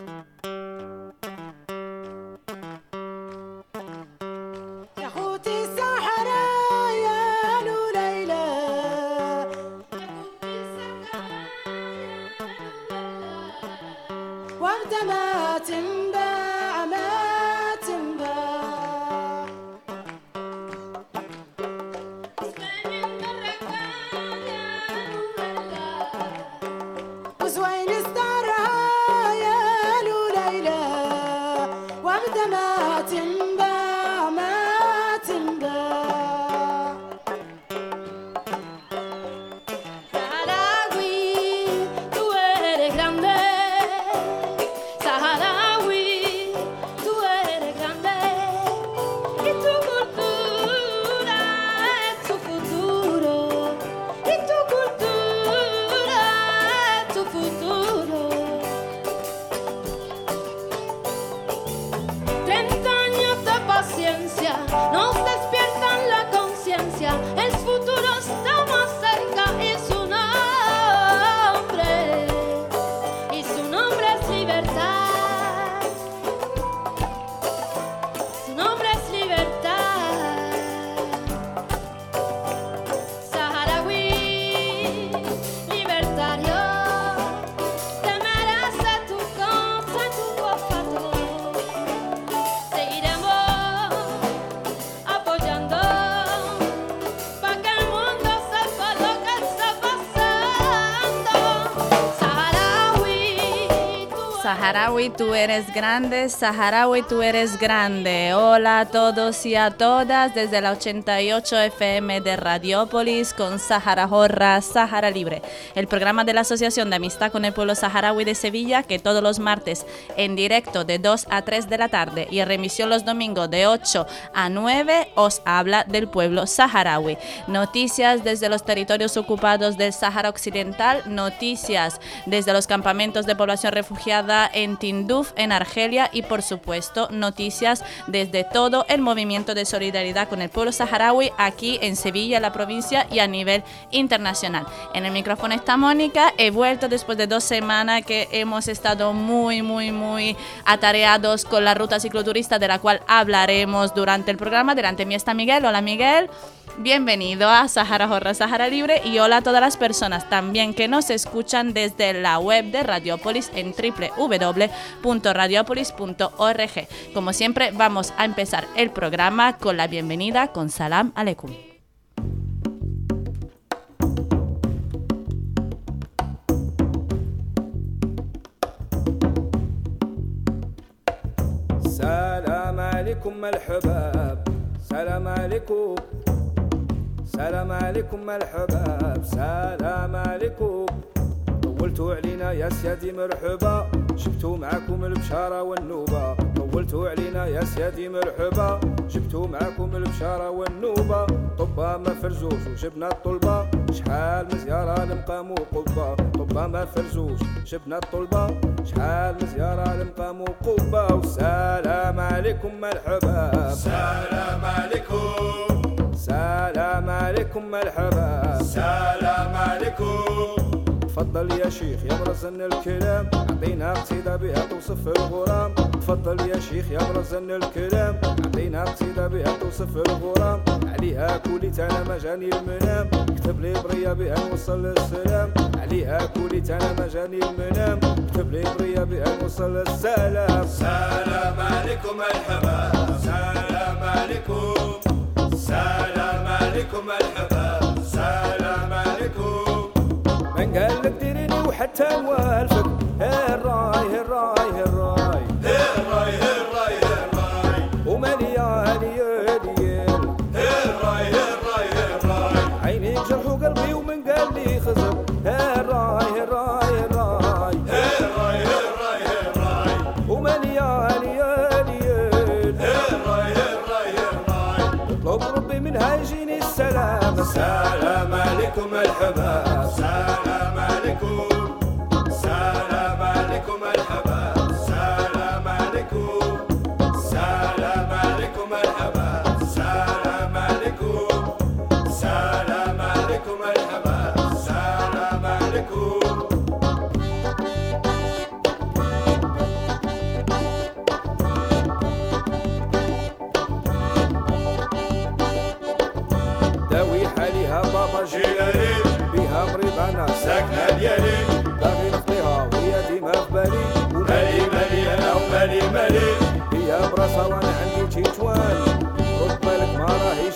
Saharaui, tú eres grande, Saharaui, tú eres grande. Hola a todos y a todas desde la 88 FM de Radiópolis con Sahara Jorra, Sahara Libre, el programa de la Asociación de Amistad con el Pueblo Saharaui de Sevilla, que todos los martes en directo de 2 a 3 de la tarde y en remisión los domingos de 8 a 9 os habla del pueblo saharaui. Noticias desde los territorios ocupados del Sáhara Occidental, noticias desde los campamentos de población refugiada en Tinduf, en Argelia, y por supuesto noticias desde todo el movimiento de solidaridad con el pueblo saharaui aquí en Sevilla, la provincia, y a nivel internacional. En el micrófono está Mónica. He vuelto después de 2 semanas que hemos estado muy atareados con la ruta cicloturista, de la cual hablaremos durante el programa. Delante de mí está Miguel. Hola, Miguel. Bienvenido a Sahara Jorra, Sahara Libre, y hola a todas las personas también que nos escuchan desde la web de Radiópolis en www.radiopolis.org. Como siempre, vamos a empezar el programa con la bienvenida con Salam Aleikum. Salam alaikum al-habab, salam alaikum. سلام عليكم الحباب، سلام عليكم. طولتوا علينا يا سيادي مرحبا، جبتوا معاكم البشارة والنوبة. طولتوا علينا يا سيادي مرحبا، جبتوا معاكم البشارة والنوبة. طبا ما فرزوش وجبنا الطلبة، شحال من زيارة لمقام وقبة. طبا ما فرزوش جبنا الطلبة، شحال من زيارة لمقام وقبة. والسلام عليكم الحباب، سلام عليكم. سلام عليكم مرحبا، سلام عليكم. تفضل يا شيخ يا مرزن الكلام، عطينا قصيدة بها توصف الغرام. تفضل يا شيخ يا مرزن الكلام، عطينا قصيدة بها توصف الغرام. عليها كوليت انا ما جاني المنام، كتب لي برية بها نوصل السلام. عليها كوليت انا ما جاني المنام، كتب لي برية بها نوصل السلام. سلام عليكم الحباب، سلام عليكم. سلام عليكم الحباب، سلام عليكم. من قال لك ديريني وحتى والفك، هالراي هالراي هالراي هالراي هالراي هالراي. ومالي يا ليال هالراي هالراي هالراي. عيني جرح وقلبي ومن قال لي خزر، هالراي هالراي هالراي هالراي هالراي هالراي. ومالي يا ليال هالراي هالراي هالراي. اطلب ربي منها يجيني السلام. سلام عليكم الحباب، سلام عليكم. سلام عليكم الحباب، سلام عليكم. سلام عليكم الحباب، سلام عليكم. سلام عليكم الحباب، سلام عليكم.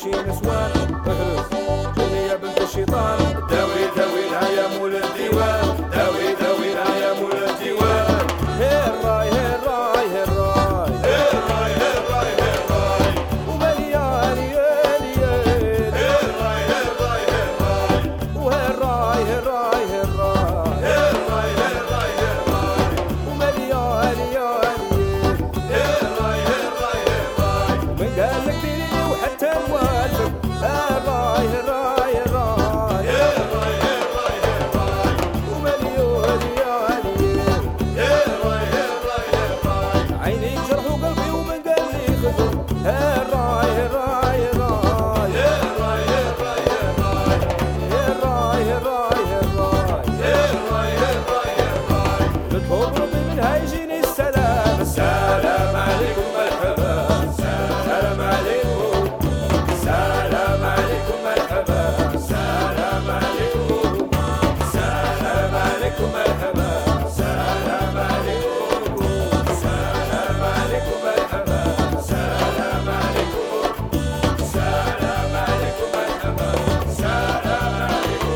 تمشي نسوان احرس جوني يا بنت الشيطان داوي داوينا يا مول الديوان داوي داوينا يا مول الديوان هيراي هيراي هيراي هيراي هيراي هيراي ومليان يال يال هيراي هيراي هيراي وهيراي هيراي هيراي هيراي هيراي هيراي ومليان يال هيراي هيراي هيراي ومن قال لك ديري وحتى موالفك هيراي هيراي هيراي هيراي هيراي هيراي ومليان يال هيراي هيراي هيراي عيني جرح وقلبي ومن قال لي خذر هيراي هيراي هيراي هيراي هيراي هيراي هيراي هيراي هيراي هيراي هيراي نطلب ربي منها يجيني السلام السلام عليكم مرحبا سلام عليكم سلام عليكم مرحبا سلام عليكم سلام عليكم مرحبا سلام عليكم سلام عليكم مرحبا سلام عليكم سلام عليكم مرحبا سلام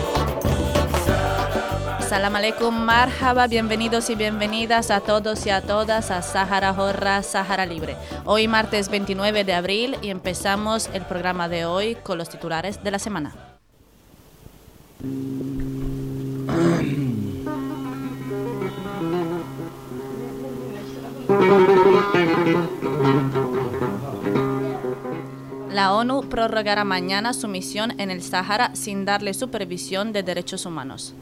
عليكم Salam alaikum, marhaba, bienvenidos y bienvenidas a todos y a todas a Sahara Horra, Sahara Libre. Hoy martes 29 de abril y empezamos el programa de hoy con los titulares de la semana. La ONU prorrogará mañana su misión en el Sáhara sin darle supervisión de derechos humanos.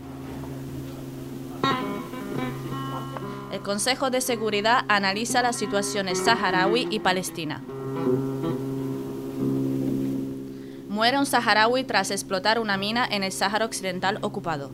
El Consejo de Seguridad analiza las situaciones saharaui y palestina. Muere un saharaui tras explotar una mina en el Sáhara Occidental ocupado.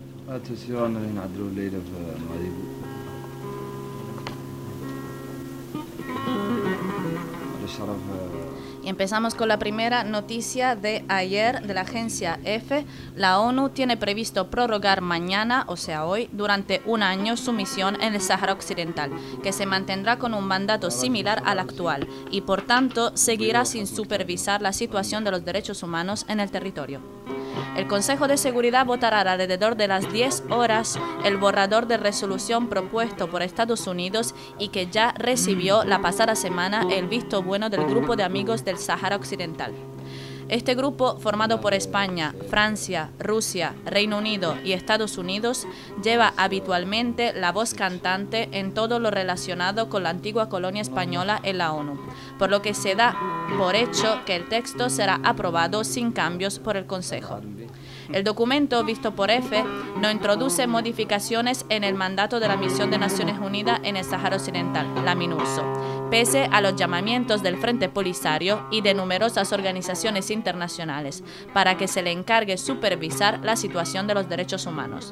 Y empezamos con la primera noticia de ayer de la agencia EFE. La ONU tiene previsto prorrogar mañana, o sea hoy, durante un año su misión en el Sáhara Occidental, que se mantendrá con un mandato similar al actual y por tanto seguirá sin supervisar la situación de los derechos humanos en el territorio. El Consejo de Seguridad votará alrededor de las 10 horas el borrador de resolución propuesto por Estados Unidos y que ya recibió la pasada semana el visto bueno del Grupo de Amigos del Sáhara Occidental. Este grupo, formado por España, Francia, Rusia, Reino Unido y Estados Unidos, lleva habitualmente la voz cantante en todo lo relacionado con la antigua colonia española en la ONU, por lo que se da por hecho que el texto será aprobado sin cambios por el Consejo. El documento, visto por EFE, no introduce modificaciones en el mandato de la Misión de Naciones Unidas en el Sáhara Occidental, la MINURSO, pese a los llamamientos del Frente Polisario y de numerosas organizaciones internacionales para que se le encargue supervisar la situación de los derechos humanos.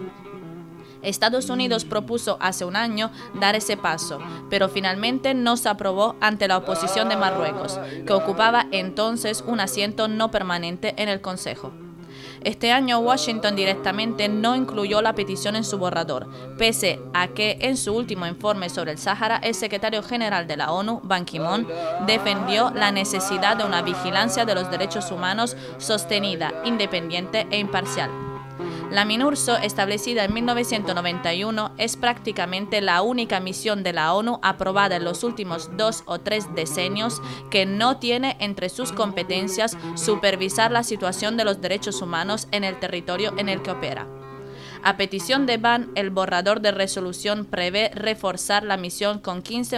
Estados Unidos propuso hace un año dar ese paso, pero finalmente no se aprobó ante la oposición de Marruecos, que ocupaba entonces un asiento no permanente en el Consejo. Este año Washington directamente no incluyó la petición en su borrador, pese a que en su último informe sobre el Sáhara el secretario general de la ONU, Ban Ki-moon, defendió la necesidad de una vigilancia de los derechos humanos sostenida, independiente e imparcial. La MINURSO, establecida en 1991, es prácticamente la única misión de la ONU aprobada en los últimos 2 o 3 decenios que no tiene entre sus competencias supervisar la situación de los derechos humanos en el territorio en el que opera. A petición de Ban, el borrador de resolución prevé reforzar la misión con 15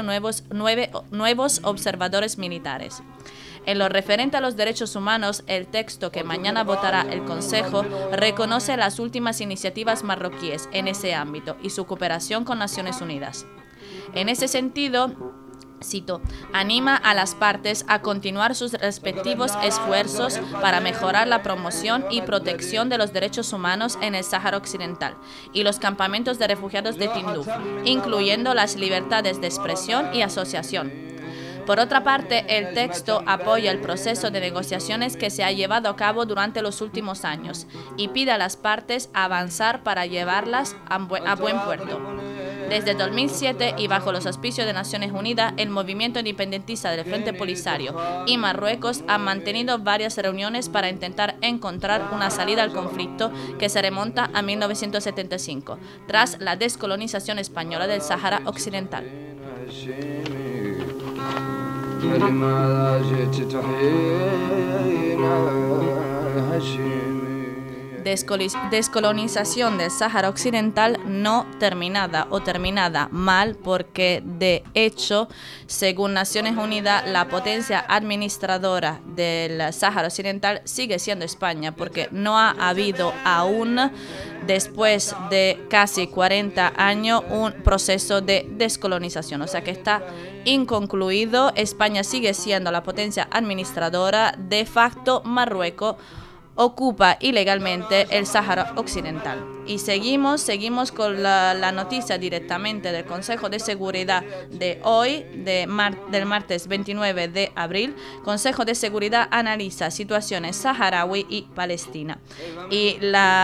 nuevos observadores militares. En lo referente a los derechos humanos, el texto que mañana votará el Consejo reconoce las últimas iniciativas marroquíes en ese ámbito y su cooperación con Naciones Unidas. En ese sentido, cito, anima a las partes a continuar sus respectivos esfuerzos para mejorar la promoción y protección de los derechos humanos en el Sáhara Occidental y los campamentos de refugiados de Tinduf, incluyendo las libertades de expresión y asociación. Por otra parte, el texto apoya el proceso de negociaciones que se ha llevado a cabo durante los últimos años y pide a las partes avanzar para llevarlas a buen puerto. Desde 2007 y bajo los auspicios de Naciones Unidas, el movimiento independentista del Frente Polisario y Marruecos han mantenido varias reuniones para intentar encontrar una salida al conflicto que se remonta a 1975, tras la descolonización española del Sáhara Occidental. Descolonización del Sáhara Occidental no terminada o terminada mal, porque de hecho, según Naciones Unidas, la potencia administradora del Sáhara Occidental sigue siendo España, porque no ha habido aún, después de casi 40 años, un proceso de descolonización, o sea que está inconcluido. España sigue siendo la potencia administradora. De facto, Marruecos ocupa ilegalmente el Sáhara Occidental. Y seguimos con la noticia directamente del Consejo de Seguridad de hoy, del martes 29 de abril. Consejo de Seguridad analiza situaciones saharaui y Palestina. Y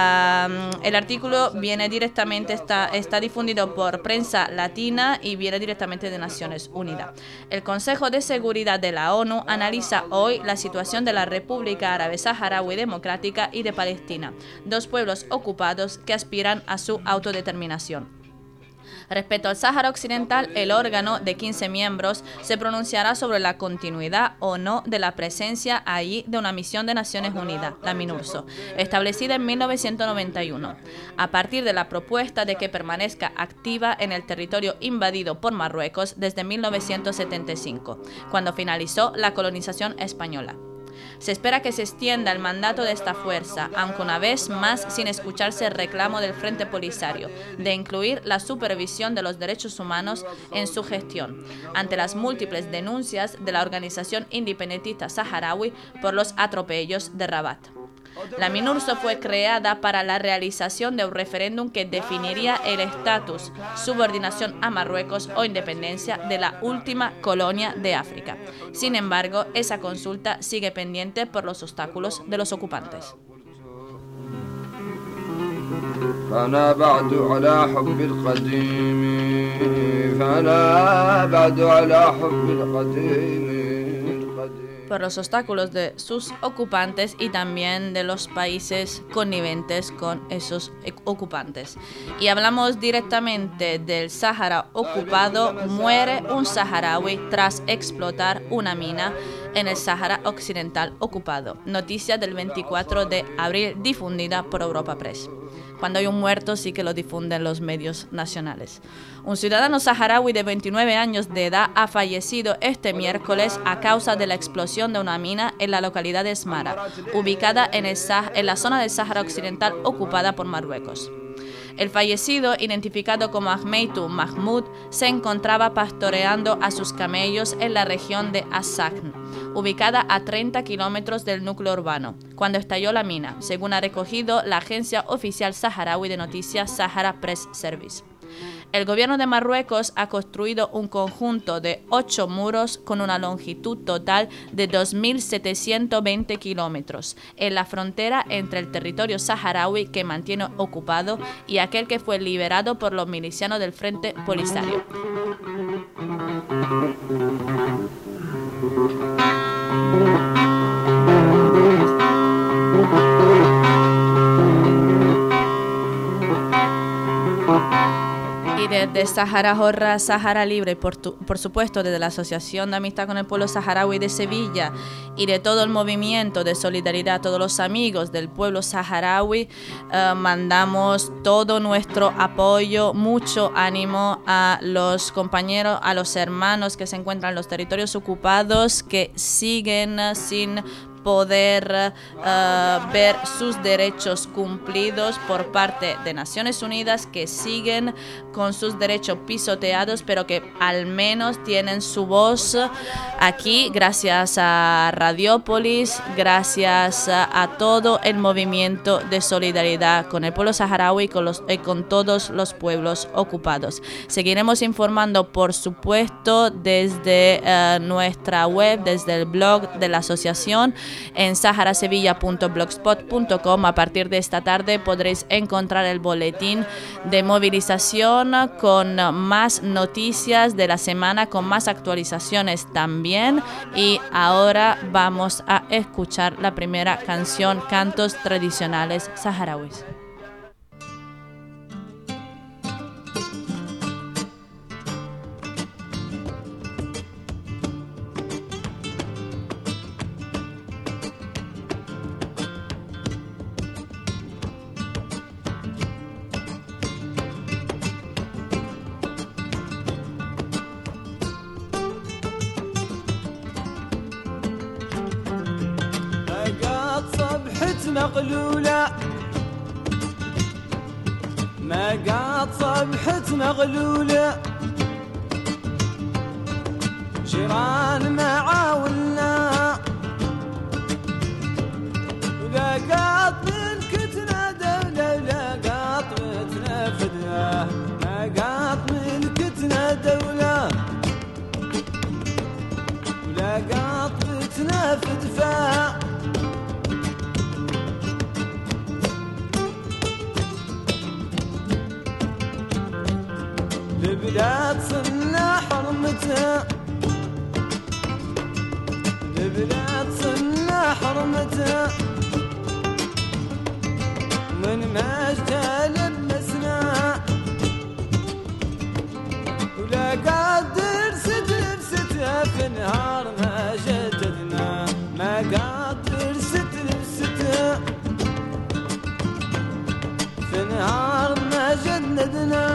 el artículo viene directamente, está difundido por Prensa Latina y viene directamente de Naciones Unidas. El Consejo de Seguridad de la ONU analiza hoy la situación de la República Árabe Saharaui Democrática y de Palestina, dos pueblos ocupados que aspiran a su autodeterminación. Respecto al Sáhara Occidental, el órgano de 15 miembros se pronunciará sobre la continuidad o no de la presencia allí de una misión de Naciones Unidas, la MINURSO, establecida en 1991, a partir de la propuesta de que permanezca activa en el territorio invadido por Marruecos desde 1975, cuando finalizó la colonización española. Se espera que se extienda el mandato de esta fuerza, aunque una vez más sin escucharse el reclamo del Frente Polisario de incluir la supervisión de los derechos humanos en su gestión, ante las múltiples denuncias de la organización independentista saharaui por los atropellos de Rabat. La MINURSO fue creada para la realización de un referéndum que definiría el estatus, subordinación a Marruecos o independencia de la última colonia de África. Sin embargo, esa consulta sigue pendiente por los obstáculos de los ocupantes. Por los obstáculos de sus ocupantes y también de los países conniventes con esos ocupantes. Y hablamos directamente del Sáhara ocupado. Muere un saharaui tras explotar una mina en el Sáhara Occidental ocupado. Noticia del 24 de abril difundida por Europa Press. Cuando hay un muerto sí que lo difunden los medios nacionales. Un ciudadano saharaui de 29 años de edad ha fallecido este miércoles a causa de la explosión de una mina en la localidad de Smara, ubicada en la zona del Sáhara Occidental ocupada por Marruecos. El fallecido, identificado como Ahmeitou Mahmoud, se encontraba pastoreando a sus camellos en la región de As-Sakn, ubicada a 30 kilómetros del núcleo urbano, cuando estalló la mina, según ha recogido la agencia oficial saharaui de noticias Sahara Press Service. El gobierno de Marruecos ha construido un conjunto de 8 muros con una longitud total de 2.720 kilómetros en la frontera entre el territorio saharaui que mantiene ocupado y aquel que fue liberado por los milicianos del Frente Polisario. Y desde Sahara Horra, Sahara Libre, por supuesto desde la Asociación de Amistad con el Pueblo Saharaui de Sevilla y de todo el movimiento de solidaridad a todos los amigos del pueblo saharaui, mandamos todo nuestro apoyo, mucho ánimo a los compañeros, a los hermanos que se encuentran en los territorios ocupados, que siguen sin poder ver sus derechos cumplidos por parte de Naciones Unidas, que siguen con sus derechos pisoteados, pero que al menos tienen su voz aquí gracias a Radiópolis, gracias a todo el movimiento de solidaridad con el pueblo saharaui y con todos los pueblos ocupados. Seguiremos informando, por supuesto, desde nuestra web, desde el blog de la asociación, en saharasevilla.blogspot.com. A partir de esta tarde podréis encontrar el boletín de movilización con más noticias de la semana, con más actualizaciones también. Y ahora vamos a escuchar la primera canción, Cantos Tradicionales Saharauis. مغلولة ما قاط صبحت مغلولة جيران معاولنا ولا قاط ملكتنا دولة ولا قاط متنافدنا ما قاط ملكتنا دولة ولا قاط متنافد فا البلاد صنع حرمتها البلاد صنع حرمتها من مجدها لبسنا ولا قادر ستها في نهار ما جددنا ما قادر ستها في نهار ما جددنا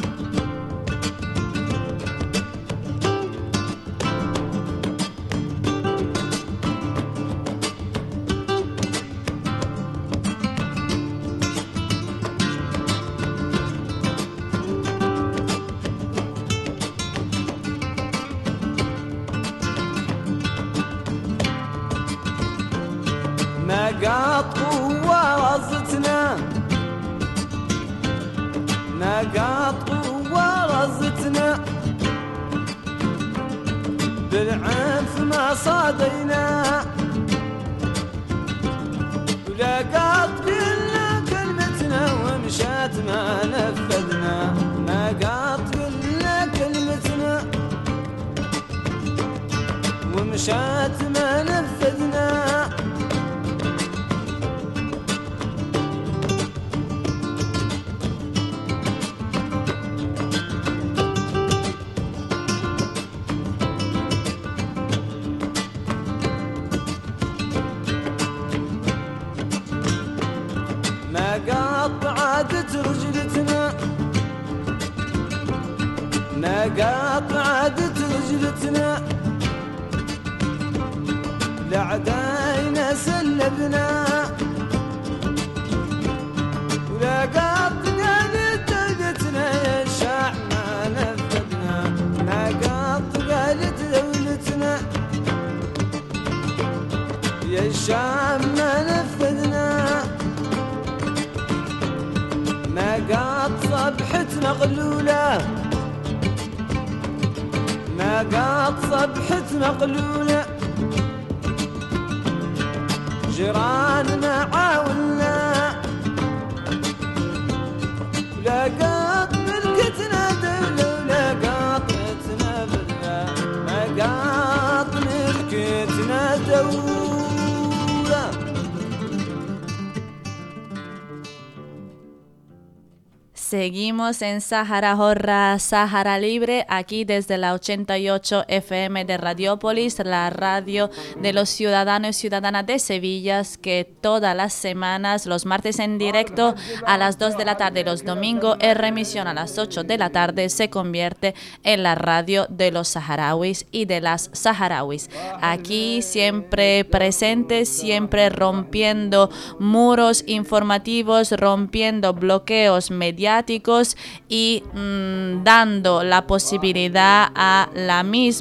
قاط قوة رزتنا ما قاط قوة رزتنا بالعنف ما صادينا ولا قاط قلنا كلمتنا ومشات ما نفذنا ما قاط قلنا كلمتنا ومشات ما نفذنا قاطعت رجلتنا ما قاطعت رجلتنا لعداينا سلبنا ولا قاطعت دولتنا يا الشعب ما نفذنا ما قاطعت دولتنا يا الشعب ما نفذنا ما قاط صبحت مغلولة ما قاط صبحت مغلولة جيران معاولنا ولا قاط ملكتنا دولة ولا قاط متنافذنا ما قاط ملكتنا دولة. Seguimos en Sahara Horra, Sahara Libre, aquí desde la 88 FM de Radiópolis, la radio de los ciudadanos y ciudadanas de Sevilla, que todas las semanas, los martes en directo a las 2 de la tarde, los domingos en remisión a las 8 de la tarde, se convierte en la radio de los saharauis y de las saharauis. Aquí siempre presentes, siempre rompiendo muros informativos, rompiendo bloqueos mediáticos, democráticos y dando la posibilidad a la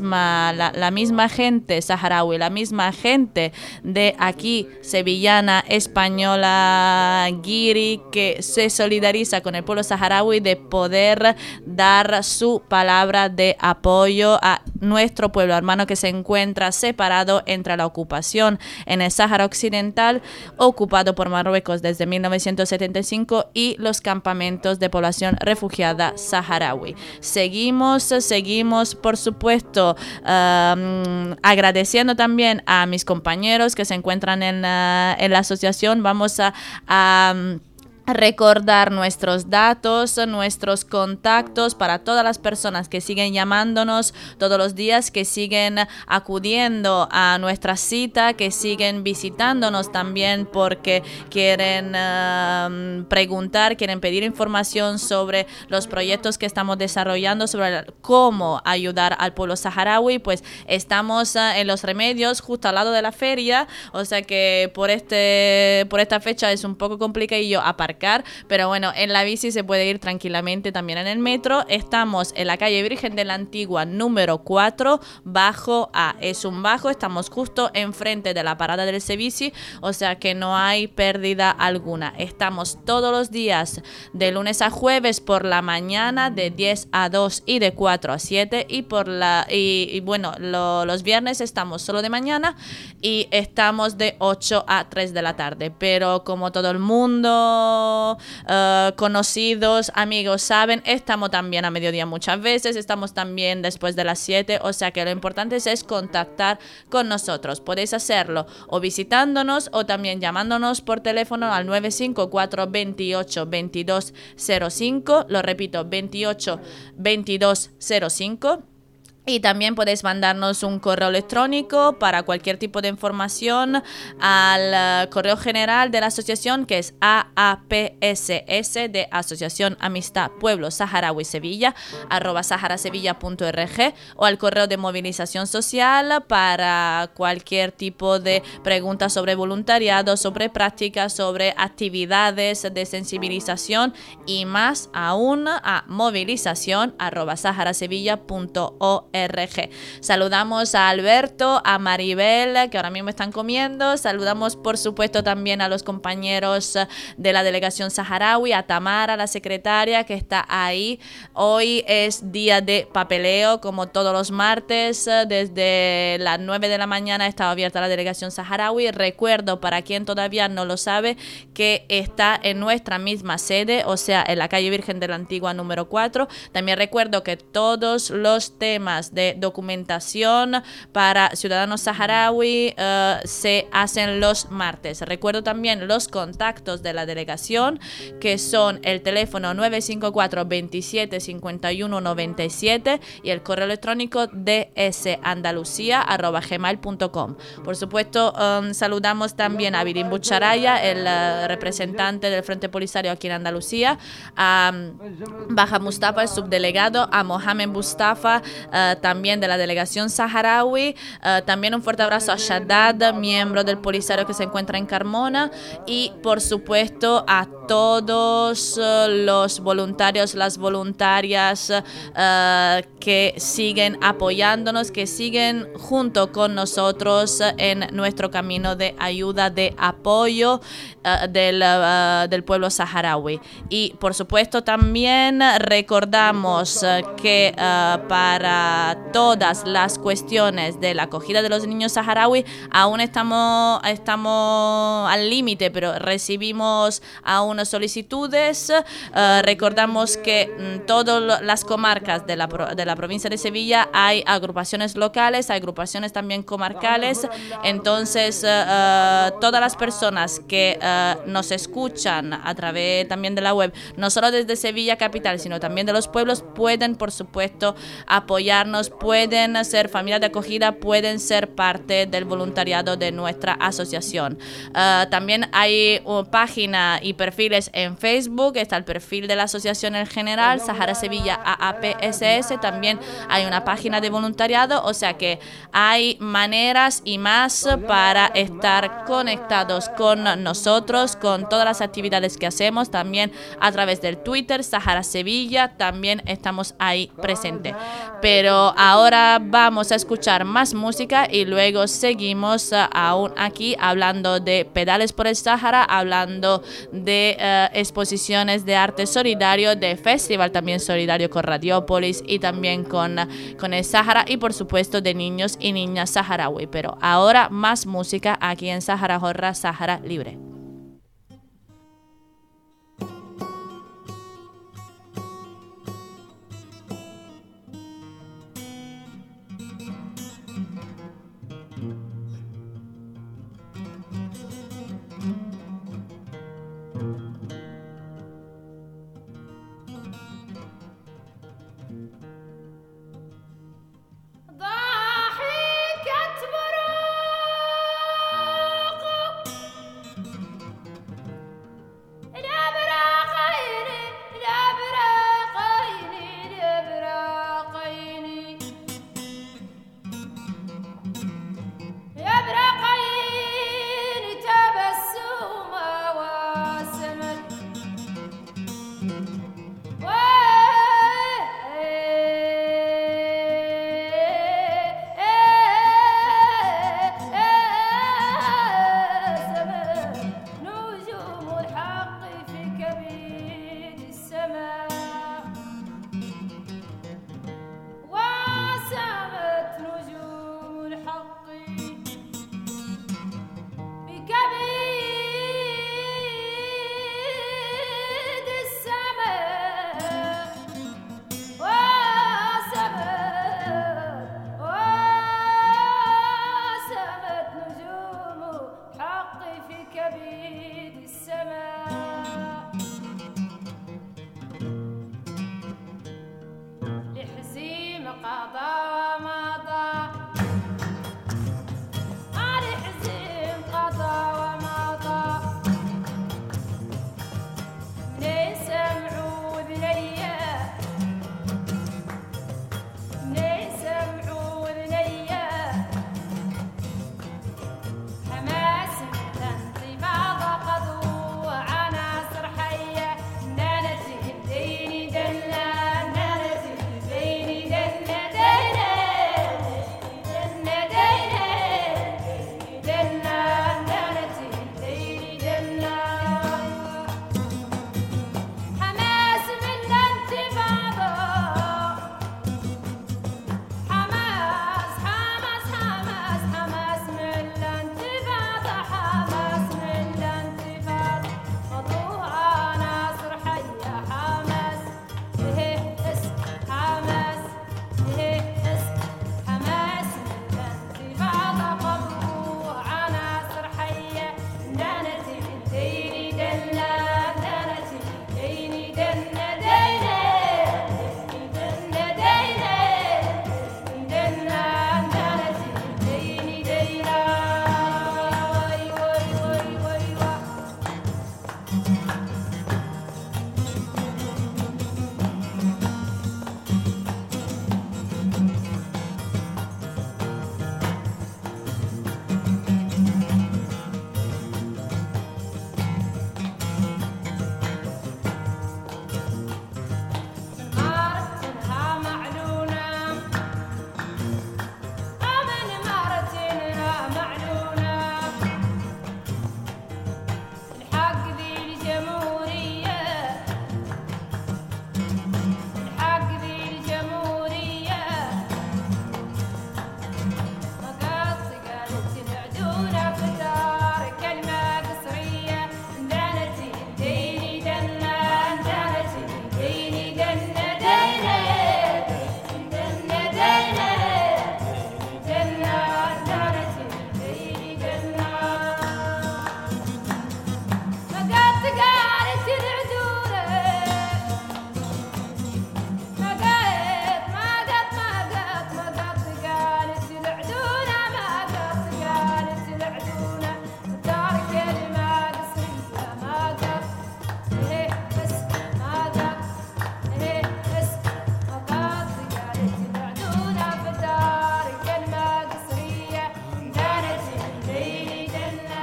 misma gente saharaui, la misma gente de aquí, sevillana, española, guiri, que se solidariza con el pueblo saharaui, de poder dar su palabra de apoyo a nuestro pueblo hermano que se encuentra separado entre la ocupación en el Sáhara Occidental, ocupado por Marruecos desde 1975, y los campamentos de población refugiada saharaui. Seguimos, por supuesto, agradeciendo también a mis compañeros que se encuentran en la asociación. Vamos a recordar nuestros datos, nuestros contactos para todas las personas que siguen llamándonos todos los días, que siguen acudiendo a nuestra cita, que siguen visitándonos también porque quieren preguntar, quieren pedir información sobre los proyectos que estamos desarrollando, sobre cómo ayudar al pueblo saharaui. Pues estamos en Los Remedios, justo al lado de la feria, o sea que por esta fecha es un poco complicadillo aparcar, pero bueno, en la bici se puede ir tranquilamente, también en el metro. Estamos en la calle Virgen de la Antigua número 4, bajo A. Es un bajo, estamos justo enfrente de la parada del Sevici, o sea que no hay pérdida alguna. Estamos todos los días de lunes a jueves por la mañana de 10 a 2 y de 4 a 7, y bueno, los viernes estamos solo de mañana y estamos de 8 a 3 de la tarde, pero como todo el mundo, conocidos, amigos saben, estamos también a mediodía muchas veces, estamos también después de las 7, o sea que lo importante es contactar con nosotros. Podéis hacerlo o visitándonos o también llamándonos por teléfono al 954 28 22 05, lo repito, 28 22 05. Y también podéis mandarnos un correo electrónico para cualquier tipo de información al correo general de la asociación, que es AAPSS, de Asociación Amistad Pueblo Saharaui Sevilla, @saharasevilla.org, o al correo de movilización social para cualquier tipo de preguntas sobre voluntariado, sobre prácticas, sobre actividades de sensibilización y más aún a movilización@saharasevilla.org. Saludamos a Alberto, a Maribel, que ahora mismo están comiendo. Saludamos por supuesto también a los compañeros de la delegación saharaui, a Tamara, la secretaria, que está ahí. Hoy es día de papeleo, como todos los martes, desde las 9 de la mañana está abierta la delegación saharaui. Recuerdo, para quien todavía no lo sabe, que está en nuestra misma sede, o sea, en la calle Virgen de la Antigua número 4. También recuerdo que todos los temas de documentación para ciudadanos saharaui se hacen los martes. Recuerdo también los contactos de la delegación, que son el teléfono 954 27 51 97 y el correo electrónico dsandalucia@gmail.com. Por supuesto, saludamos también a Birim Bucharaya, el representante del Frente Polisario aquí en Andalucía, a Baja Mustafa, el subdelegado, a Mohamed Mustafa, también de la delegación saharaui. También un fuerte abrazo a Shaddad, miembro del Polisario que se encuentra en Carmona, y por supuesto a todos los voluntarios, las voluntarias que siguen apoyándonos, que siguen junto con nosotros en nuestro camino de ayuda, de apoyo del pueblo saharaui. Y por supuesto también recordamos que para todas las cuestiones de la acogida de los niños saharaui aún estamos al límite, pero recibimos aún solicitudes. Recordamos que todas las comarcas de la provincia de Sevilla hay agrupaciones locales, hay agrupaciones también comarcales. Entonces todas las personas que nos escuchan a través también de la web, no solo desde Sevilla capital, sino también de los pueblos, pueden por supuesto apoyarnos, pueden ser familias de acogida, pueden ser parte del voluntariado de nuestra asociación. También hay una página y perfil perfiles en Facebook, está el perfil de la asociación en general, Sahara Sevilla AAPSS, también hay una página de voluntariado, o sea que hay maneras y más para estar conectados con nosotros, con todas las actividades que hacemos, también a través del Twitter, Sahara Sevilla, también estamos ahí presentes. Pero ahora vamos a escuchar más música y luego seguimos aún aquí hablando de Pedales por el Sahara, hablando de exposiciones de arte solidario, de festival también solidario con Radiopolis y también con el Sahara y por supuesto de niños y niñas saharaui. Pero ahora más música aquí en Sahara Horra, Sahara Libre. ضاحكت بروق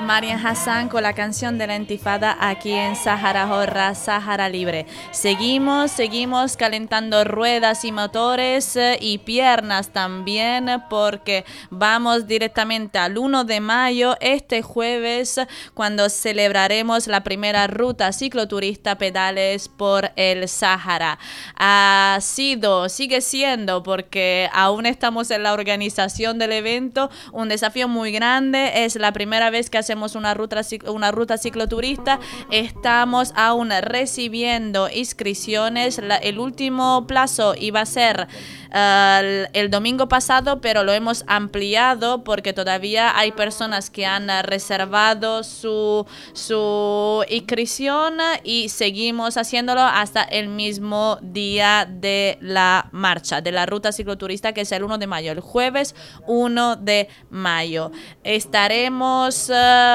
Marian Hassan con la canción de la Intifada aquí en Sahara Horra, Sahara Libre. Seguimos calentando ruedas y motores y piernas también, porque vamos directamente al 1 de mayo, este jueves, cuando celebraremos la ruta cicloturista Pedales por el Sahara. Sigue siendo, porque aún estamos en la organización del evento, un desafío muy grande. Es la primera vez que hacemos una ruta cicloturista. Estamos aún recibiendo inscripciones. El último plazo iba a ser el domingo pasado, pero lo hemos ampliado porque todavía hay personas que han reservado su inscripción, y seguimos haciéndolo hasta el mismo día de la marcha, de la ruta cicloturista, que es el 1 de mayo, el jueves 1 de mayo. Estaremos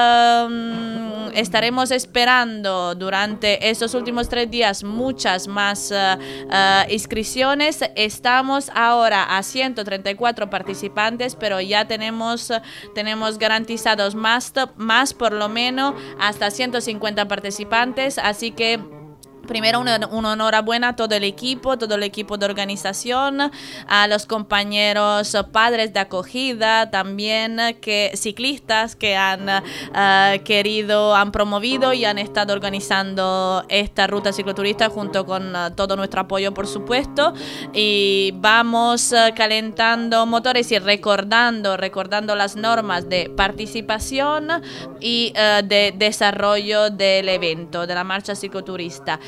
esperando durante estos últimos 3 días muchas más inscripciones. Estamos ahora a 134 participantes, pero ya tenemos garantizados más por lo menos hasta 150 participantes, así que primero, una enhorabuena a todo el equipo de organización, a los compañeros padres de acogida, también ciclistas que han promovido y han estado organizando esta ruta cicloturista junto con todo nuestro apoyo, por supuesto. Y vamos calentando motores y recordando las normas de participación y de desarrollo del evento, de la marcha cicloturista.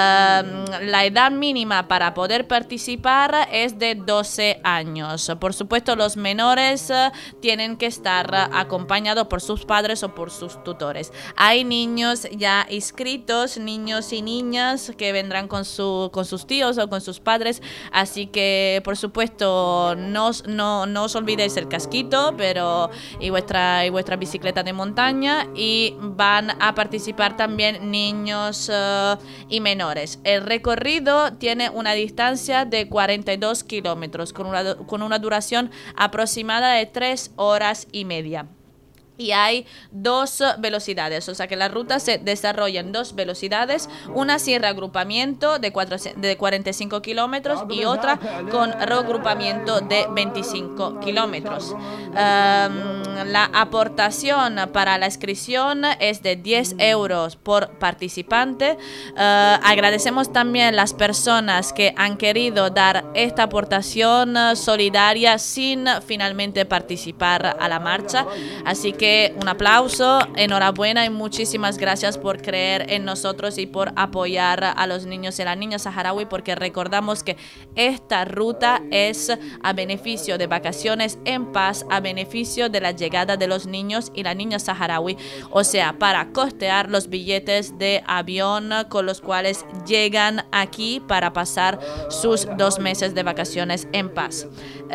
La edad mínima para poder participar es de 12 años. Por supuesto, los menores tienen que estar acompañados por sus padres o por sus tutores. Hay niños ya inscritos, niños y niñas que vendrán con sus tíos o con sus padres, así que por supuesto no os olvidéis el casquito y vuestra bicicleta de montaña, y van a participar también niños y menores. El recorrido tiene una distancia de 42 kilómetros con una duración aproximada de 3 horas y media. Y hay 2 velocidades, o sea que la ruta se desarrolla en 2 velocidades, una sin reagrupamiento de 45 kilómetros y otra con reagrupamiento de 25 kilómetros. La aportación para la inscripción es de 10 euros por participante. Agradecemos también las personas que han querido dar esta aportación solidaria sin finalmente participar a la marcha, así que un aplauso, enhorabuena y muchísimas gracias por creer en nosotros y por apoyar a los niños y las niñas saharaui, porque recordamos que esta ruta es a beneficio de Vacaciones en Paz, a beneficio de la llegada de los niños y las niñas saharaui, o sea, para costear los billetes de avión con los cuales llegan aquí para pasar sus 2 meses de vacaciones en paz.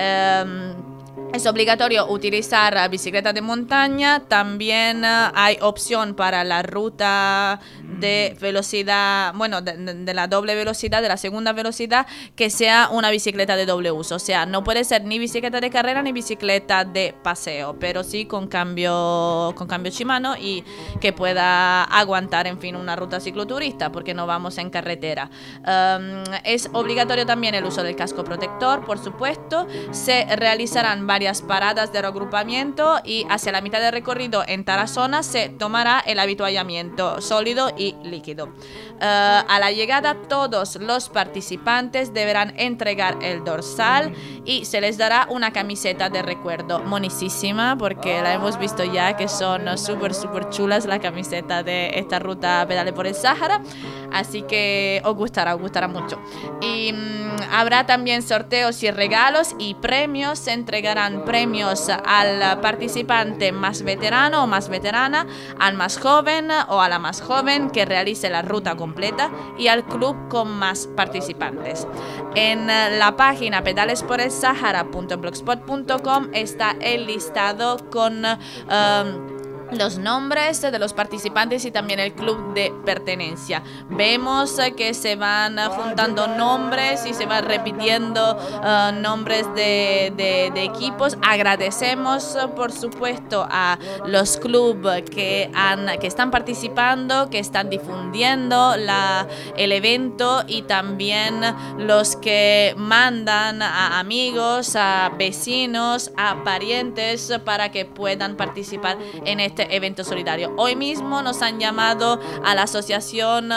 Es obligatorio utilizar bicicleta de montaña. También hay opción para la ruta de velocidad, de la doble velocidad, de la segunda velocidad, que sea una bicicleta de doble uso. O sea, no puede ser ni bicicleta de carrera ni bicicleta de paseo, pero sí con cambio Shimano y que pueda aguantar, en fin, una ruta cicloturista, porque no vamos en carretera. Es obligatorio también el uso del casco protector, por supuesto. Se realizarán varias paradas de reagrupamiento y hacia la mitad del recorrido en Tarazona se tomará el habituallamiento sólido y líquido. A la llegada, todos los participantes deberán entregar el dorsal y se les dará una camiseta de recuerdo monísima, porque la hemos visto ya que son súper chulas la camiseta de esta ruta Pedales por el Sahara, así que os gustará mucho. Y habrá también sorteos y regalos y premios. Se entregarán premios al participante más veterano o más veterana, al más joven o a la más joven que realice la ruta completa y al club con más participantes. En la página pedalesporelsahara.blogspot.com está el listado con los nombres de los participantes y también el club de pertenencia. Vemos que se van juntando nombres y se van repitiendo nombres de equipos. Agradecemos, por supuesto, a los clubes que están participando, que están difundiendo el evento, y también los que mandan a amigos, a vecinos, a parientes para que puedan participar en este evento solidario. Hoy mismo nos han llamado a la asociación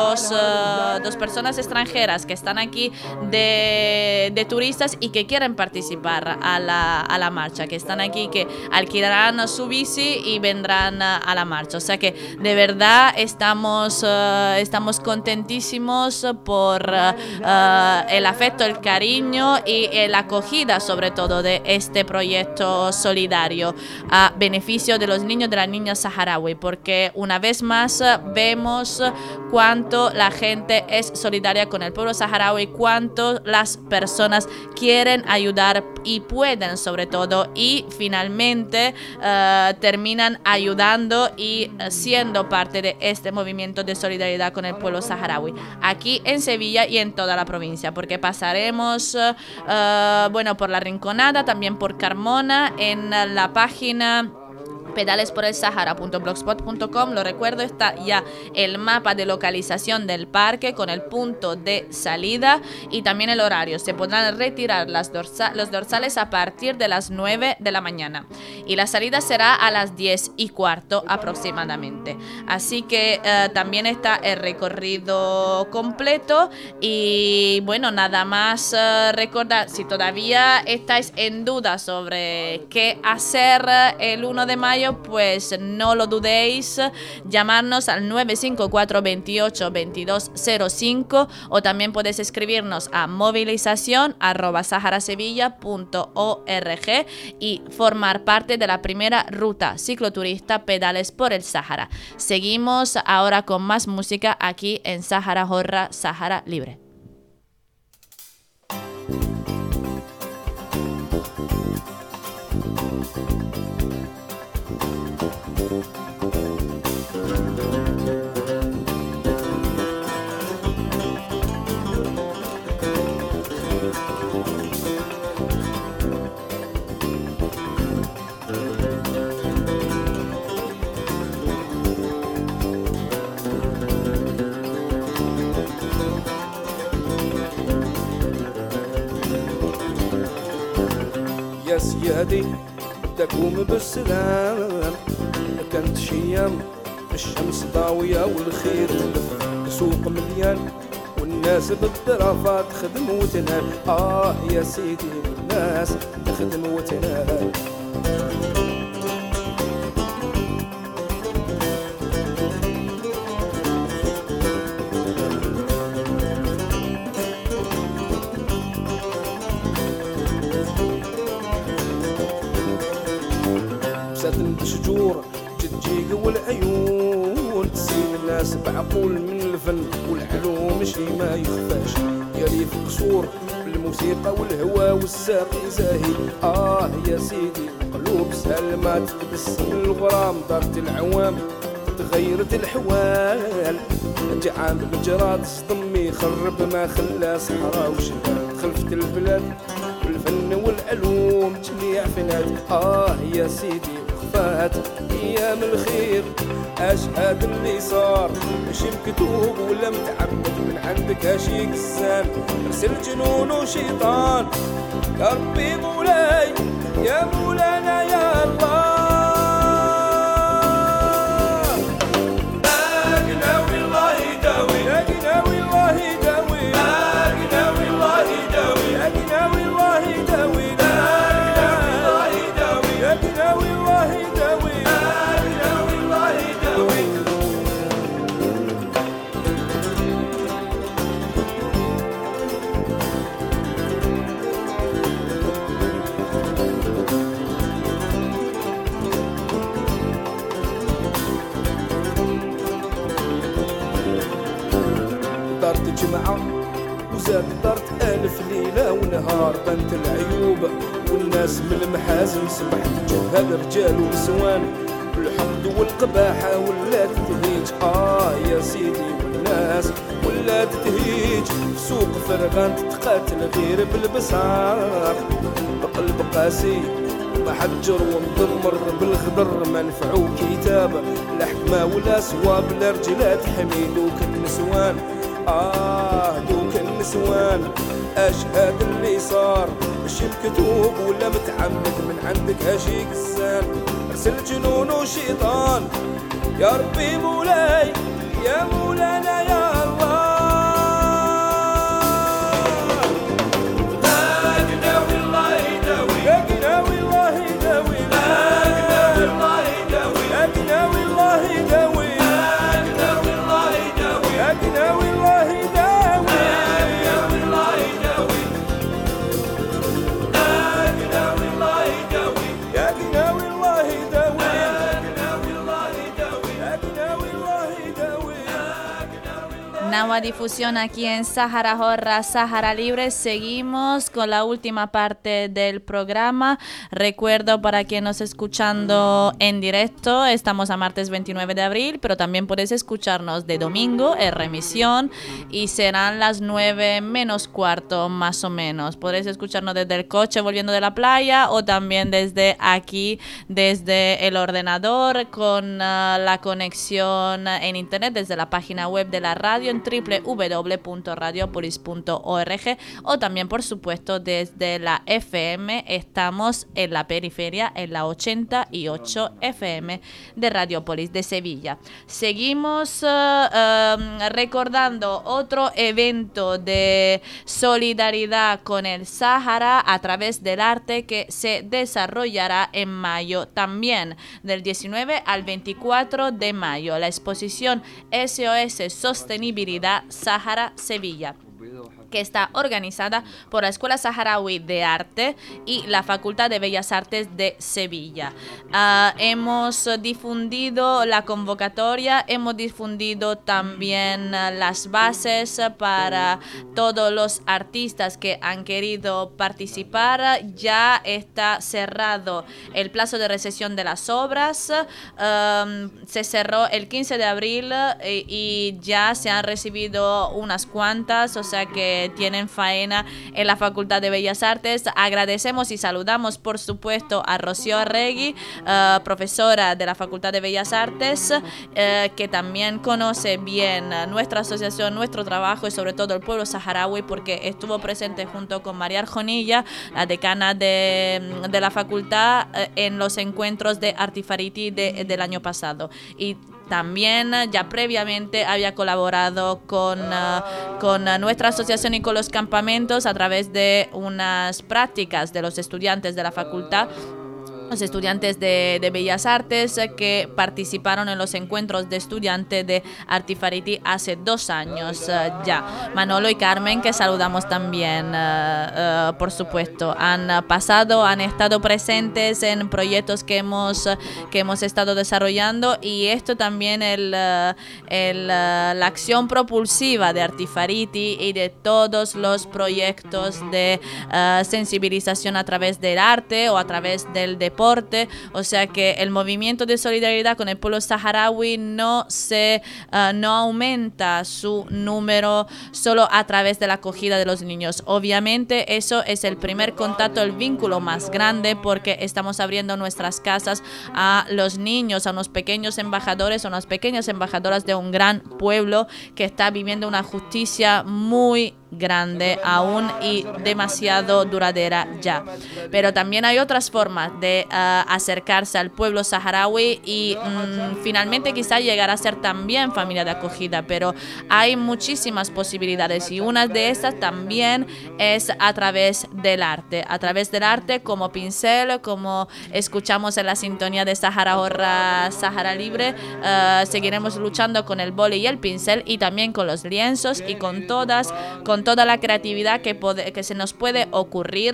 dos personas extranjeras que están aquí de turistas y que quieren participar a la marcha, que están aquí, que alquilarán su bici y vendrán a la marcha. O sea que de verdad estamos contentísimos por el afecto, el cariño y la acogida, sobre todo, de este proyecto solidario a beneficio de los niños, de las niñas saharaui, porque una vez más vemos cuánto la gente es solidaria con el pueblo saharaui, cuánto las personas quieren ayudar y pueden, sobre todo, y finalmente terminan ayudando y siendo parte de este movimiento de solidaridad con el pueblo saharaui aquí en Sevilla y en toda la provincia, porque pasaremos por la Rinconada, también por Carmona, en la página pedalesporelsahara.blogspot.com. Lo recuerdo, está ya el mapa de localización del parque con el punto de salida y también el horario. Se podrán retirar los dorsales a partir de las 9 de la mañana y la salida será a las 10:15 aproximadamente. Así que también está el recorrido completo y bueno, nada más recordar, si todavía estáis en duda sobre qué hacer el 1 de mayo, pues no lo dudéis, llamarnos al 954 28 22 05 o también podéis escribirnos a movilización@saharasevilla.org y formar parte de la primera ruta cicloturista Pedales por el Sahara. Seguimos ahora con más música aquí en Sahara Horra, Sahara Libre. يا سيادي بدكم بالسلام، كانت شيام الشمس ضاوية والخير تلف، سوق مليان والناس بالطرافات تخدم وتنال. يا سيدي الناس تخدم وتنال. شجور تجيق والعيون تسيب الناس بعقول من الفن والعلوم شي ما يخفاش. يا ريف قصور بالموسيقى والهوى والساقي زاهي. يا سيدي قلوب سلمات تبسم الغرام، دارت العوام تغيرت الحوال. جعان بالجراد صدمي خرب ما خلى صحراء وشباب. خلفت البلاد والفن والعلوم جميع فنات. يا سيدي ايام الخير اشهد اللي صار، مش مكتوب ولا متعمد من عندك هاشي قسام. ارسل جنون وشيطان يا ربي مولاي يا مولانا يا الله. قناوي الله يداوي، يا قناوي الله يداوي، يا قناوي الله يداوي، يا قناوي الله يداوي، يا قناوي الله يداوي. دارت جمعة وزاد دارت 1000 ليلة ونهار، بنت العيوب والناس من المحازن سمحت جهاد رجال ونسوان. الحقد والقباحة ولات تهيج يا سيدي والناس ولات تهيج في سوق فرغان تتقاتل غير بالبصار بقلب قاسي محجر ومدمر بالخضر ما نفعو كتابة لا حكمة ولا صواب لا رجلات حمي دوك النسوان دوك النسوان اش هاد اللي صار ماشي مكتوب ولا متعمد من عندك هاشي قسان ارسل جنون وشيطان يا ربي مولاي يا مولانا يا الله Nueva difusión aquí en Sahara Horra, Sahara Libre. Seguimos con la última parte del programa. Recuerdo para quien nos escuchando en directo, estamos a martes 29 de abril, pero también podéis escucharnos de domingo en remisión y serán las 9 menos cuarto más o menos. Podréis escucharnos desde el coche volviendo de la playa o también desde aquí, desde el ordenador con la conexión en internet desde la página web de la radio en www.radiopolis.org o también por supuesto desde la FM. Estamos en la periferia en la 88 FM de Radiopolis de Sevilla. Seguimos recordando otro evento de solidaridad con el Sáhara a través del arte que se desarrollará en mayo también, del 19 al 24 de mayo, la exposición SOS Sostenibilidad Sáhara Sevilla, que está organizada por la Escuela Saharaui de Arte y la Facultad de Bellas Artes de Sevilla. Hemos difundido la convocatoria, hemos difundido también las bases para todos los artistas que han querido participar. Ya está cerrado el plazo de recepción de las obras. Se cerró el 15 de abril y ya se han recibido unas cuantas, o sea que tienen faena en la Facultad de Bellas Artes. Agradecemos y saludamos por supuesto a Rocío Arregui, profesora de la Facultad de Bellas Artes, que también conoce bien nuestra asociación, nuestro trabajo y sobre todo el pueblo saharaui, porque estuvo presente junto con María Arjonilla, la decana de la facultad, en los encuentros de Artifariti del año pasado. Y también ya previamente había colaborado con nuestra asociación y con los campamentos a través de unas prácticas de los estudiantes de la facultad, los estudiantes de Bellas Artes que participaron en los encuentros de estudiantes de Artifariti hace 2 años ya. Manolo y Carmen, que saludamos también, por supuesto, han pasado, han estado presentes en proyectos que hemos estado desarrollando, y esto también la acción propulsiva de Artifariti y de todos los proyectos de sensibilización a través del arte o a través del deporte. O sea que el movimiento de solidaridad con el pueblo saharaui no aumenta su número solo a través de la acogida de los niños. Obviamente eso es el primer contacto, el vínculo más grande, porque estamos abriendo nuestras casas a los niños, a unos pequeños embajadores, a unas pequeñas embajadoras de un gran pueblo que está viviendo una justicia muy grande aún y demasiado duradera ya. Pero también hay otras formas de acercarse al pueblo saharaui y finalmente quizá llegar a ser también familia de acogida, pero hay muchísimas posibilidades y una de estas también es a través del arte como pincel, como escuchamos en la sintonía de Sahara Horra, Sahara Libre. Seguiremos luchando con el boli y el pincel y también con los lienzos y con toda la creatividad que se nos puede ocurrir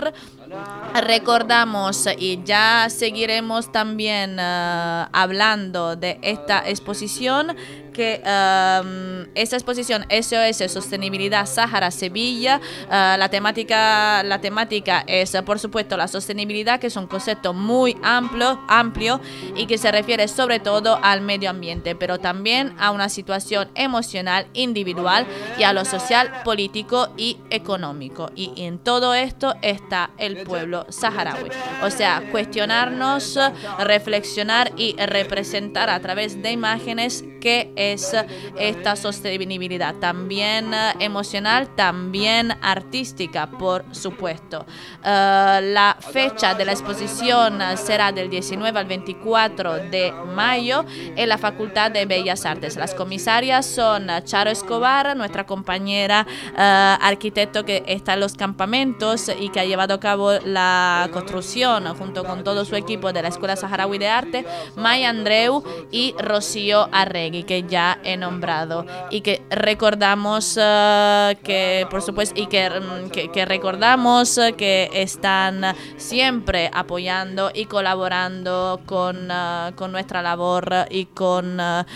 recordamos y ya seguiremos también hablando de esta exposición, que esta exposición SOS Sostenibilidad Sáhara Sevilla, la temática es por supuesto la sostenibilidad, que es un concepto muy amplio y que se refiere sobre todo al medio ambiente, pero también a una situación emocional, individual y a lo social, político y económico. Y en todo esto está el pueblo saharaui. O sea, cuestionarnos, reflexionar y representar a través de imágenes qué es esta sostenibilidad, también emocional, también artística, por supuesto. La fecha de la exposición será del 19 al 24 de mayo en la Facultad de Bellas Artes. Las comisarias son Charo Escobar, nuestra compañera arquitecto que está en los campamentos y que ha llevado a cabo la construcción junto con todo su equipo de la Escuela Saharaui de Arte, Maya Andreu y Rocío Arregui, que ya he nombrado, y que recordamos que por supuesto y que recordamos que están siempre apoyando y colaborando con nuestra labor y con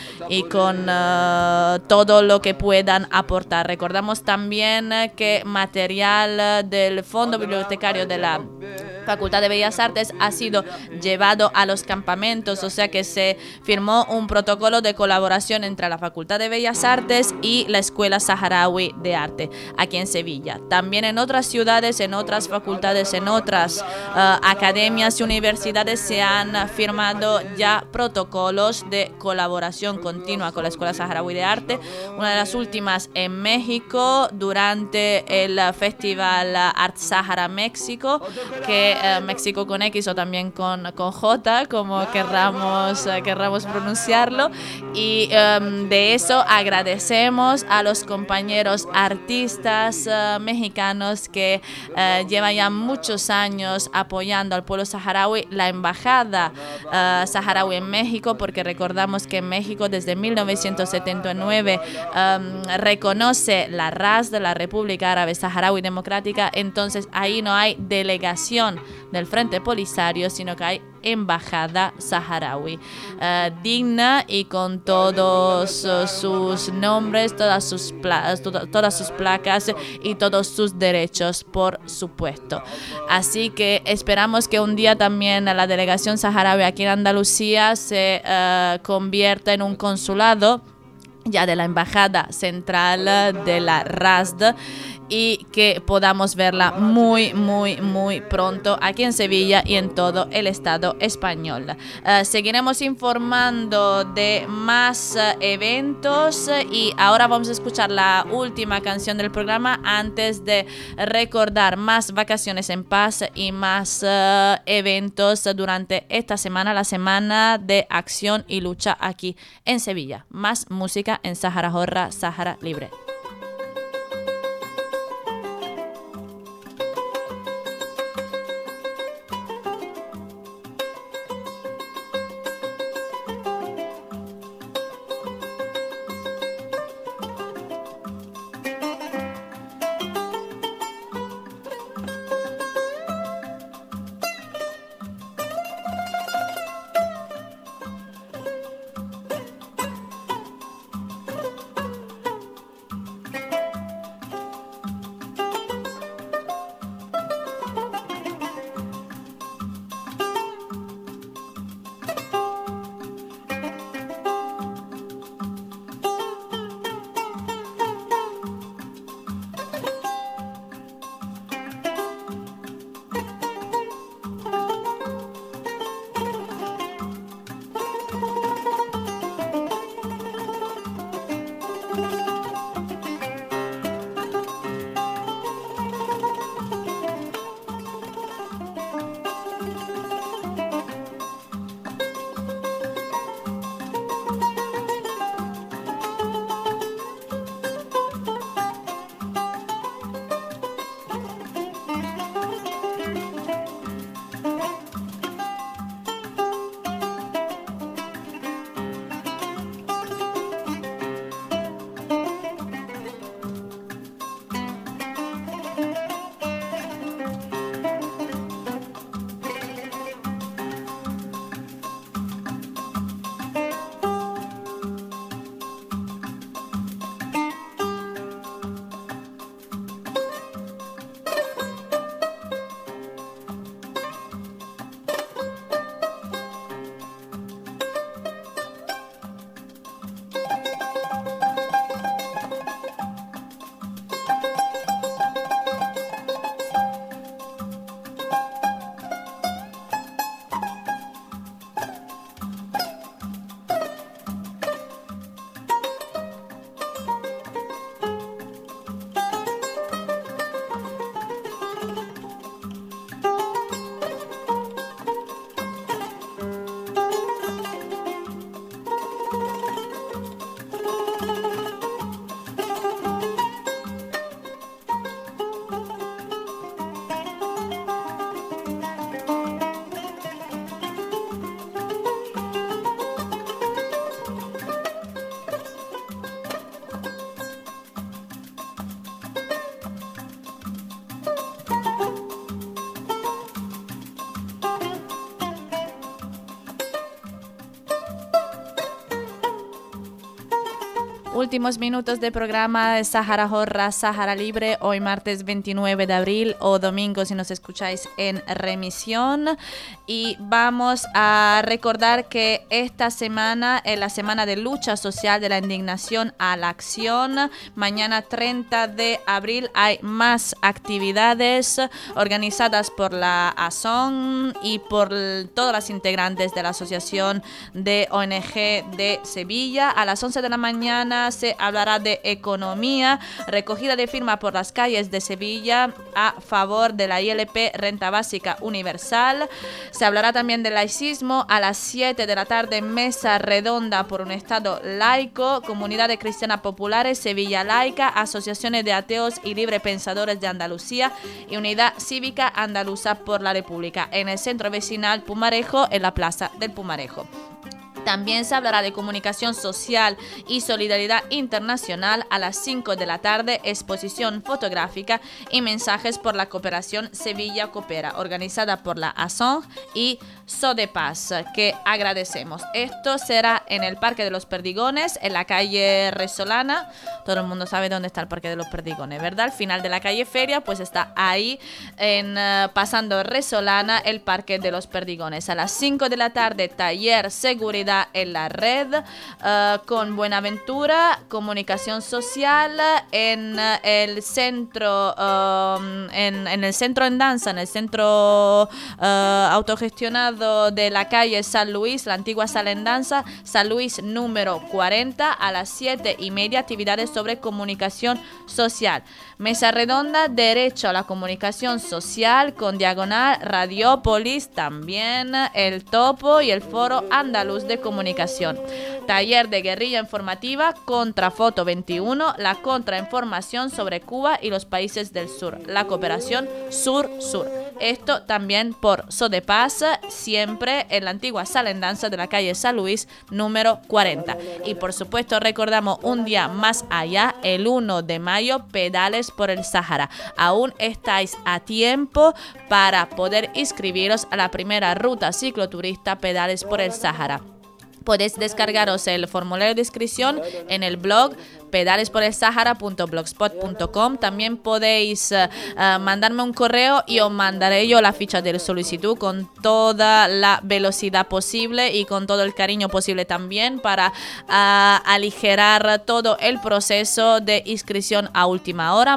todo lo que puedan aportar. Recordamos también que material del Fondo Bibliotecario de la Facultad de Bellas Artes ha sido llevado a los campamentos, o sea que se firmó un protocolo de colaboración entre la Facultad de Bellas Artes y la Escuela Saharaui de Arte aquí en Sevilla. También en otras ciudades, en otras facultades, en otras academias y universidades se han firmado ya protocolos de colaboración continua con la Escuela Saharaui de Arte. Una de las últimas en México durante el Festival Art Sahara México, que México con X o también con J, como querramos pronunciarlo. Y de eso agradecemos a los compañeros artistas mexicanos que llevan ya muchos años apoyando al pueblo saharaui, la embajada saharaui en México, porque recordamos que México desde 1979 reconoce la RAS de la República Árabe Saharaui Democrática. Entonces ahí no hay delegación del Frente Polisario, sino que hay embajada saharaui digna y con todos sus nombres, todas sus placas y todos sus derechos, por supuesto. Así que esperamos que un día también la delegación saharaui aquí en Andalucía se convierta en un consulado ya de la embajada central de la RASD, y que podamos verla muy pronto aquí en Sevilla y en todo el Estado español. Seguiremos informando de más eventos y ahora vamos a escuchar la última canción del programa antes de recordar más vacaciones en paz y más eventos durante esta semana, la semana de acción y lucha aquí en Sevilla. Más música en Sahara Horra, Sahara Libre. Últimos minutos de programa de Sahara Horra, Sahara Libre, hoy martes 29 de abril o domingo si nos escucháis en remisión. Y vamos a recordar que esta semana es la semana de lucha social de la indignación a la acción. Mañana 30 de abril hay más actividades organizadas por la ASON y por todas las integrantes de la Asociación de ONG de Sevilla. A las 11 de la mañana se hablará de economía, recogida de firma por las calles de Sevilla a favor de la ILP Renta Básica Universal. Se hablará también de laicismo. A las 7 de la tarde, mesa redonda por un Estado laico, Comunidades Cristianas Populares, Sevilla Laica, Asociaciones de Ateos y Librepensadores de Andalucía y Unidad Cívica Andaluza por la República, en el Centro Vecinal Pumarejo, en la Plaza del Pumarejo. También se hablará de comunicación social y solidaridad internacional a las 5 de la tarde, exposición fotográfica y mensajes por la cooperación Sevilla Coopera, organizada por la ASON y Sodepaz, que agradecemos. Esto será en el Parque de los Perdigones, en la calle Resolana. Todo el mundo sabe dónde está el Parque de los Perdigones, ¿verdad? Al final de la calle Feria, pues está ahí, pasando Resolana, el Parque de los Perdigones. A las 5 de la tarde, taller seguridad en la red con Buenaventura, comunicación social en el centro en el centro en danza, en el centro autogestionado de la calle San Luis, la antigua sala en danza, San Luis número 40, a las 7:30, actividades sobre comunicación social. Mesa redonda, derecho a la comunicación social con Diagonal Radiópolis, también el Topo y el Foro Andaluz de Comunicación. Taller de guerrilla informativa, Contrafoto 21, la contrainformación sobre Cuba y los países del sur, la cooperación sur-sur. Esto también por Sodepaz, siempre en la antigua sala en danza de la calle San Luis número 40. Y por supuesto recordamos un día más allá, el 1 de mayo, pedales por el Sahara. Aún estáis a tiempo para poder inscribiros a la primera ruta cicloturista Pedales por el Sahara. Podéis descargaros el formulario de inscripción en el blog pedalesporelsahara.blogspot.com. También podéis mandarme un correo y os mandaré yo la ficha de solicitud con toda la velocidad posible y con todo el cariño posible también para aligerar todo el proceso de inscripción a última hora.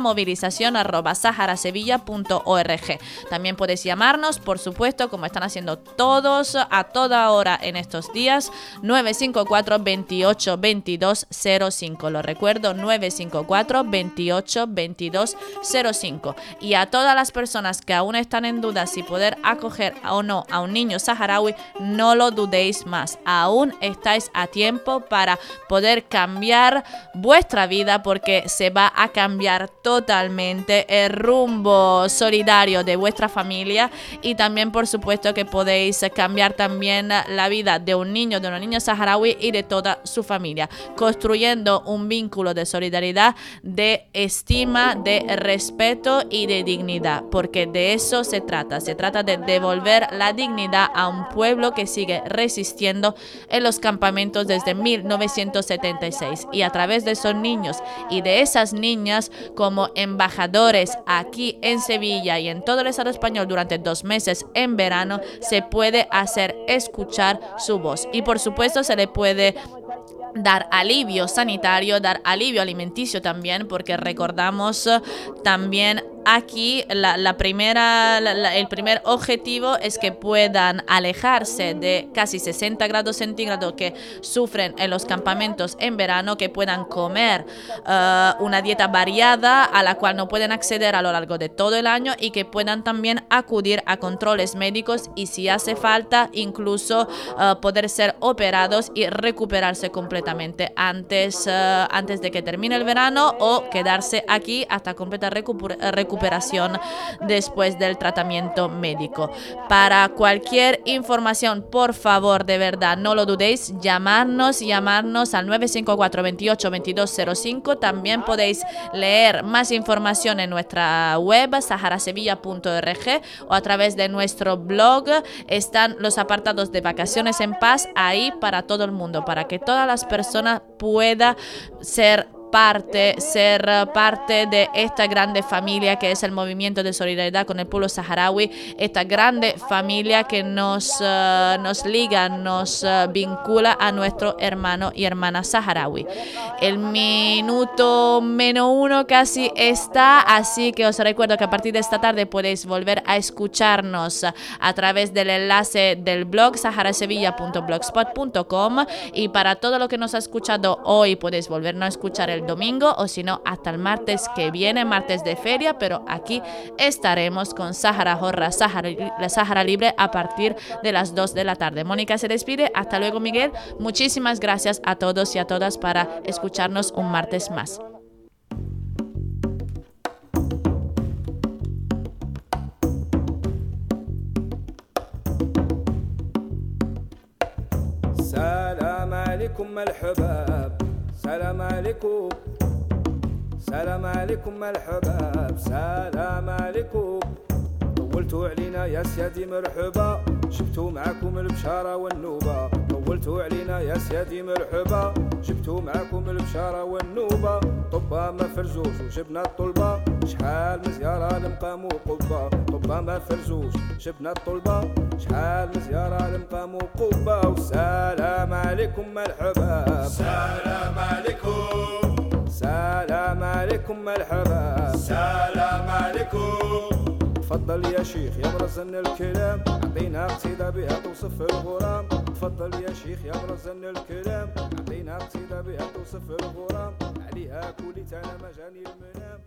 movilización@saharasevilla.org. También podéis llamarnos, por supuesto, como están haciendo todos a toda hora en estos días, 954 28 22 05. Lo recuerdo, 954 28 22 05. Y a todas las personas que aún están en duda si poder acoger o no a un niño saharaui, no lo dudéis más. Aún estáis a tiempo para poder cambiar vuestra vida, porque se va a cambiar totalmente el rumbo solidario de vuestra familia, y también por supuesto que podéis cambiar también la vida de un niño, de una niña saharaui y de toda su familia, construyendo un vínculo de solidaridad, de estima, de respeto y de dignidad, porque de eso se trata de devolver la dignidad a un pueblo que sigue resistiendo en los campamentos desde 1976, y a través de esos niños y de esas niñas, como embajadores aquí en Sevilla y en todo el Estado español durante 2 meses en verano, se puede hacer escuchar su voz, y por supuesto se le puede dar alivio sanitario, dar alivio alimenticio también, porque recordamos también aquí el primer objetivo es que puedan alejarse de casi 60 grados centígrados que sufren en los campamentos en verano, que puedan comer una dieta variada a la cual no pueden acceder a lo largo de todo el año, y que puedan también acudir a controles médicos y, si hace falta, incluso poder ser operados y recuperarse completamente antes de que termine el verano, o quedarse aquí hasta completa recuperación recuperación después del tratamiento médico. Para cualquier información, por favor, de verdad, no lo dudéis, llamarnos al 954 28 2205. También podéis leer más información en nuestra web saharasevilla.org o a través de nuestro blog. Están los apartados de Vacaciones en Paz ahí para todo el mundo, para que todas las personas puedan ser parte de esta grande familia que es el movimiento de solidaridad con el pueblo saharaui, esta grande familia que nos liga, nos vincula a nuestro hermano y hermana saharaui. El minuto -1 casi está, así que os recuerdo que a partir de esta tarde podéis volver a escucharnos a través del enlace del blog saharasevilla.blogspot.com, y para todo lo que nos ha escuchado hoy podéis volvernos a escuchar el domingo, o si no hasta el martes que viene, martes de feria, pero aquí estaremos con Sahara Jorra, la Sahara Libre, a partir de las 2 de la tarde. Mónica se despide, hasta luego Miguel, muchísimas gracias a todos y a todas para escucharnos un martes más. سلام عليكم الحباب سلام عليكم سلام عليكم الحباب سلام عليكم طولتوا علينا يا سيادي مرحبا جبتوا معاكم البشارة والنوبة طولتوا علينا يا سيادي مرحبا جبتوا معاكم البشارة والنوبة طبا ما فرزوش وجبنا الطلبة شحال من زيارة لمقام وقبة طبا ما فرزوش جبنا الطلبة شحال من زيارة لمقام وقبة والسلام عليكم مرحبا سلام عليكم سلام عليكم مرحبا سلام عليكم تفضل يا شيخ يا برزن الكلام عطينا قصيدة بها توصف الغرام تفضل يا شيخ يا برزن الكلام عطينا قصيدة بها توصف الغرام عليها كليت انا مجاني المنام